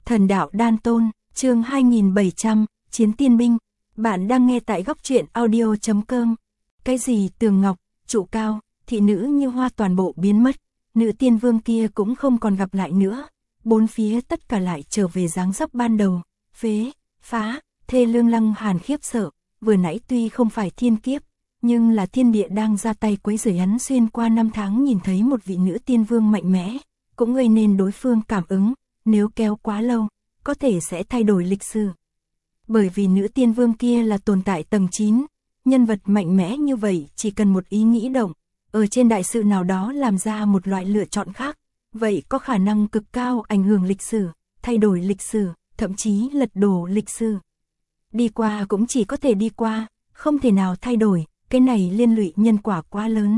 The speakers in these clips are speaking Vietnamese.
Thần đạo đan tôn, chương 2700, Chiến tiên binh. Bạn đang nghe tại góc truyện audio.com. Cái gì tường ngọc, trụ cao, thị nữ như hoa toàn bộ biến mất. Nữ tiên vương kia cũng không còn gặp lại nữa. Bốn phía tất cả lại trở về dáng dấp ban đầu. Phế, phá, thê lương. Lăng Hàn khiếp sợ. Vừa nãy tuy không phải thiên kiếp, nhưng là thiên địa đang ra tay quấy rầy hắn. Xuyên qua năm tháng nhìn thấy một vị nữ tiên vương mạnh mẽ, cũng gây nên đối phương cảm ứng. Nếu kéo quá lâu, có thể sẽ thay đổi lịch sử. Bởi vì nữ tiên vương kia là tồn tại tầng 9, nhân vật mạnh mẽ như vậy chỉ cần một ý nghĩ động, ở trên đại sự nào đó làm ra một loại lựa chọn khác, vậy có khả năng cực cao ảnh hưởng lịch sử, thay đổi lịch sử, thậm chí lật đổ lịch sử. Đi qua cũng chỉ có thể đi qua, không thể nào thay đổi, cái này liên lụy nhân quả quá lớn.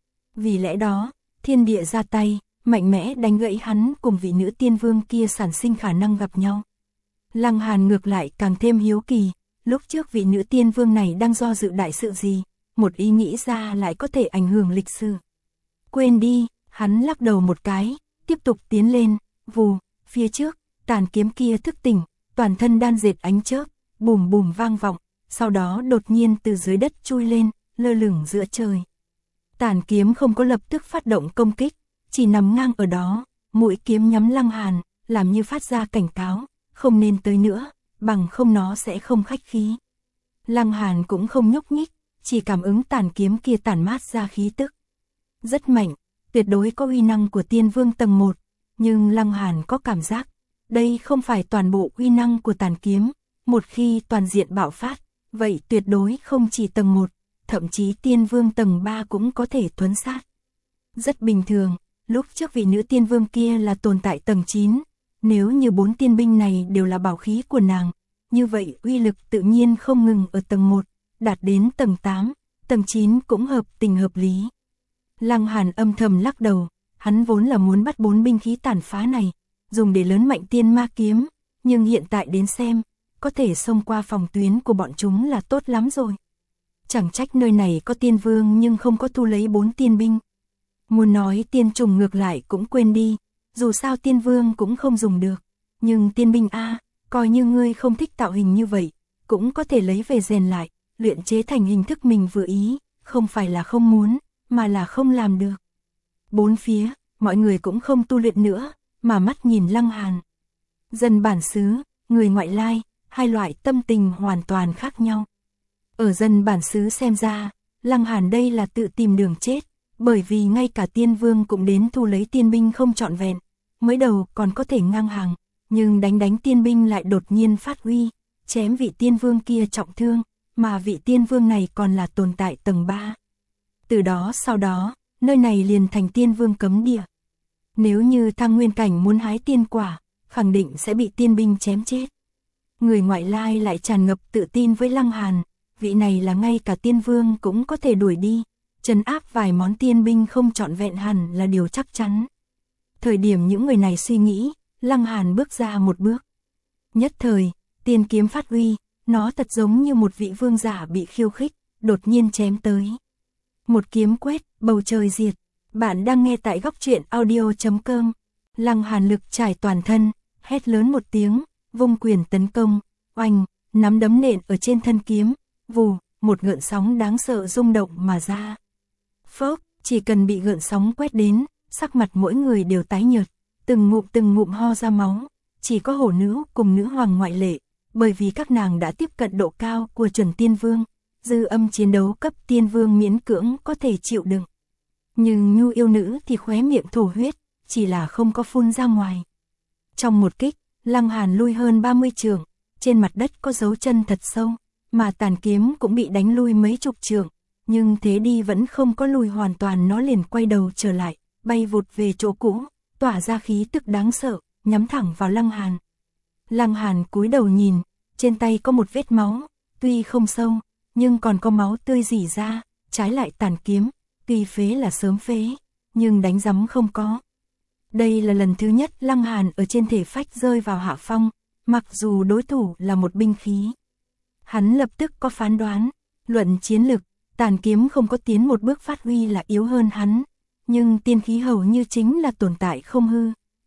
Vì lẽ đó, thiên địa ra tay, mạnh mẽ đánh gãy hắn cùng vị nữ tiên vương kia sản sinh khả năng gặp nhau. Lăng Hàn ngược lại càng thêm hiếu kỳ, lúc trước vị nữ tiên vương này đang do dự đại sự gì, một ý nghĩ ra lại có thể ảnh hưởng lịch sử. Quên đi, hắn lắc đầu một cái, tiếp tục tiến lên, vù, phía trước, tàn kiếm kia thức tỉnh, toàn thân đan dệt ánh chớp, bùm bùm vang vọng, sau đó đột nhiên từ dưới đất chui lên, lơ lửng giữa trời. Tàn kiếm không có lập tức phát động công kích, chỉ nằm ngang ở đó, mũi kiếm nhắm Lăng Hàn, làm như phát ra cảnh cáo, không nên tới nữa, bằng không nó sẽ không khách khí. Lăng Hàn cũng không nhúc nhích, chỉ cảm ứng tàn kiếm kia tản mát ra khí tức. Rất mạnh, tuyệt đối có uy năng của tiên vương tầng 1, nhưng Lăng Hàn có cảm giác, đây không phải toàn bộ uy năng của tàn kiếm, một khi toàn diện bạo phát, vậy tuyệt đối không chỉ tầng 1, thậm chí tiên vương tầng 3 cũng có thể thuấn sát. Rất bình thường, lúc trước vị nữ tiên vương kia là tồn tại tầng 9, nếu như 4 tiên binh này đều là bảo khí của nàng, như vậy uy lực tự nhiên không ngừng ở tầng 1, đạt đến tầng 8, tầng 9 cũng hợp tình hợp lý. Lăng Hàn âm thầm lắc đầu, hắn vốn là muốn bắt 4 binh khí tàn phá này, dùng để lớn mạnh tiên ma kiếm, nhưng hiện tại đến xem, có thể xông qua phòng tuyến của bọn chúng là tốt lắm rồi. Chẳng trách nơi này có tiên vương nhưng không có thu lấy 4 tiên binh. Muốn nói tiên trùng ngược lại cũng quên đi, dù sao tiên vương cũng không dùng được, nhưng tiên binh a, coi như ngươi không thích tạo hình như vậy, cũng có thể lấy về rèn lại, luyện chế thành hình thức mình vừa ý, không phải là không muốn, mà là không làm được. Bốn phía, mọi người cũng không tu luyện nữa, mà mắt nhìn Lăng Hàn. Dân bản xứ, người ngoại lai, hai loại tâm tình hoàn toàn khác nhau. Ở dân bản xứ xem ra, Lăng Hàn đây là tự tìm đường chết, bởi vì ngay cả tiên vương cũng đến thu lấy tiên binh không trọn vẹn, mới đầu còn có thể ngang hàng, nhưng đánh tiên binh lại đột nhiên phát huy, chém vị tiên vương kia trọng thương, mà vị tiên vương này còn là tồn tại tầng 3. Từ đó sau đó, nơi này liền thành tiên vương cấm địa. Nếu như thăng nguyên cảnh muốn hái tiên quả, khẳng định sẽ bị tiên binh chém chết. Người ngoại lai lại tràn ngập tự tin với Lăng Hàn, vị này là ngay cả tiên vương cũng có thể đuổi đi, trấn áp vài món tiên binh không trọn vẹn hẳn là điều chắc chắn. Thời điểm những người này suy nghĩ, Lăng Hàn bước ra một bước. Nhất thời, tiên kiếm phát huy, nó thật giống như một vị vương giả bị khiêu khích, đột nhiên chém tới. Một kiếm quét, bầu trời diệt. Bạn đang nghe tại góc truyện audio.com. Lăng Hàn lực trải toàn thân, hét lớn một tiếng, vung quyền tấn công, oanh, nắm đấm nện ở trên thân kiếm, vù, một gợn sóng đáng sợ rung động mà ra. Phốc, chỉ cần bị gợn sóng quét đến, sắc mặt mỗi người đều tái nhợt, từng ngụm ho ra máu, chỉ có hổ nữ cùng nữ hoàng ngoại lệ, bởi vì các nàng đã tiếp cận độ cao của chuẩn tiên vương, dư âm chiến đấu cấp tiên vương miễn cưỡng có thể chịu đựng. Nhưng Nhu yêu nữ thì khóe miệng thổ huyết, chỉ là không có phun ra ngoài. Trong một kích, Lăng Hàn lui hơn 30 trượng, trên mặt đất có dấu chân thật sâu, mà tàn kiếm cũng bị đánh lui mấy chục trượng, nhưng thế đi vẫn không có lùi hoàn toàn, nó liền quay đầu trở lại, bay vụt về chỗ cũ, tỏa ra khí tức đáng sợ, nhắm thẳng vào Lăng Hàn. Lăng Hàn cúi đầu nhìn, trên tay có một vết máu, tuy không sâu, nhưng còn có máu tươi rỉ ra, trái lại tàn kiếm, tuy phế là sớm phế, nhưng đánh rắm không có. Đây là lần thứ nhất Lăng Hàn ở trên thể phách rơi vào hạ phong, mặc dù đối thủ là một binh khí. Hắn lập tức có phán đoán, luận chiến lực, tàn kiếm không có tiến một bước phát huy là yếu hơn hắn, nhưng tiên khí hầu như chính là tồn tại không hư,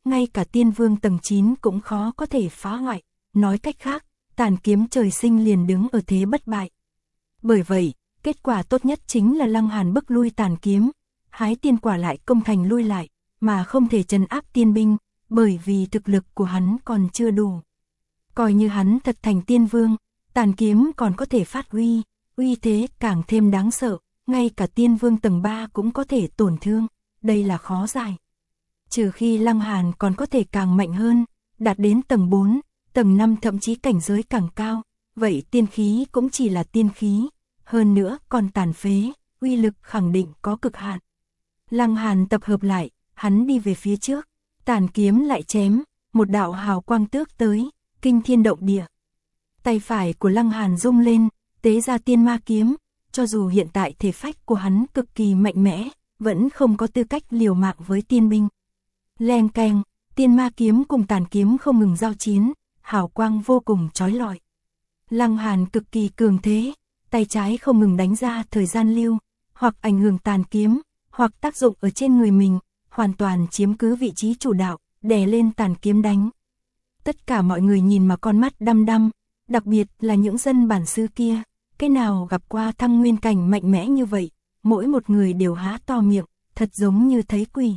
ngay cả tiên vương tầng 9 cũng khó có thể phá hoại. Nói cách khác, tàn kiếm trời sinh liền đứng ở thế bất bại. Bởi vậy, kết quả tốt nhất chính là Lăng Hàn bức lui tàn kiếm, hái tiên quả lại công thành lui lại, mà không thể trấn áp tiên binh, bởi vì thực lực của hắn còn chưa đủ. Coi như hắn thật thành tiên vương, tàn kiếm còn có thể phát uy, uy thế càng thêm đáng sợ, ngay cả tiên vương tầng 3 cũng có thể tổn thương, đây là khó giải. Trừ khi Lăng Hàn còn có thể càng mạnh hơn, đạt đến tầng 4, tầng 5 thậm chí cảnh giới càng cao, vậy tiên khí cũng chỉ là tiên khí, hơn nữa còn tàn phế, uy lực khẳng định có cực hạn. Lăng Hàn tập hợp lại, hắn đi về phía trước, tàn kiếm lại chém, một đạo hào quang tước tới, kinh thiên động địa. Tay phải của Lăng Hàn rung lên, tế ra tiên ma kiếm, cho dù hiện tại thể phách của hắn cực kỳ mạnh mẽ, vẫn không có tư cách liều mạng với tiên binh. Leng keng, tiên ma kiếm cùng tàn kiếm không ngừng giao chiến, hào quang vô cùng chói lọi. Lăng Hàn cực kỳ cường thế, tay trái không ngừng đánh ra thời gian lưu, hoặc ảnh hưởng tàn kiếm, hoặc tác dụng ở trên người mình, hoàn toàn chiếm cứ vị trí chủ đạo, đè lên tàn kiếm đánh. Tất cả mọi người nhìn mà con mắt đăm đăm, đặc biệt là những dân bản xứ kia, cái nào gặp qua thăng nguyên cảnh mạnh mẽ như vậy, mỗi một người đều há to miệng, thật giống như thấy quỷ.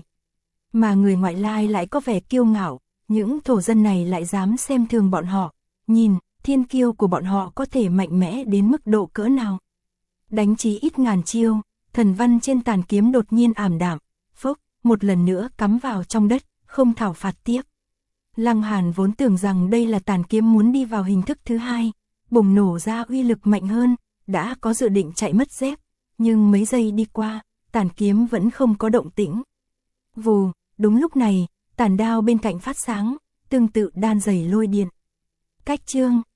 Mà người ngoại lai lại có vẻ kiêu ngạo, những thổ dân này lại dám xem thường bọn họ, nhìn, thiên kiêu của bọn họ có thể mạnh mẽ đến mức độ cỡ nào. Đánh chí ít ngàn chiêu, thần văn trên tàn kiếm đột nhiên ảm đạm, phốc, một lần nữa cắm vào trong đất, không thảo phạt tiếp. Lăng Hàn vốn tưởng rằng đây là tàn kiếm muốn đi vào hình thức thứ hai, bùng nổ ra uy lực mạnh hơn, đã có dự định chạy mất dép, nhưng mấy giây đi qua, tàn kiếm vẫn không có động tĩnh. Vù, đúng lúc này, tàn đao bên cạnh phát sáng, tương tự đan dày lôi điện. Cách chương